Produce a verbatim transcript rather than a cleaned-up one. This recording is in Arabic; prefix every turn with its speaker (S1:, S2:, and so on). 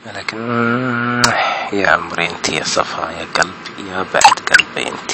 S1: لكن يا عمري انت يا صفا يا قلب يا بعد قلبي انت.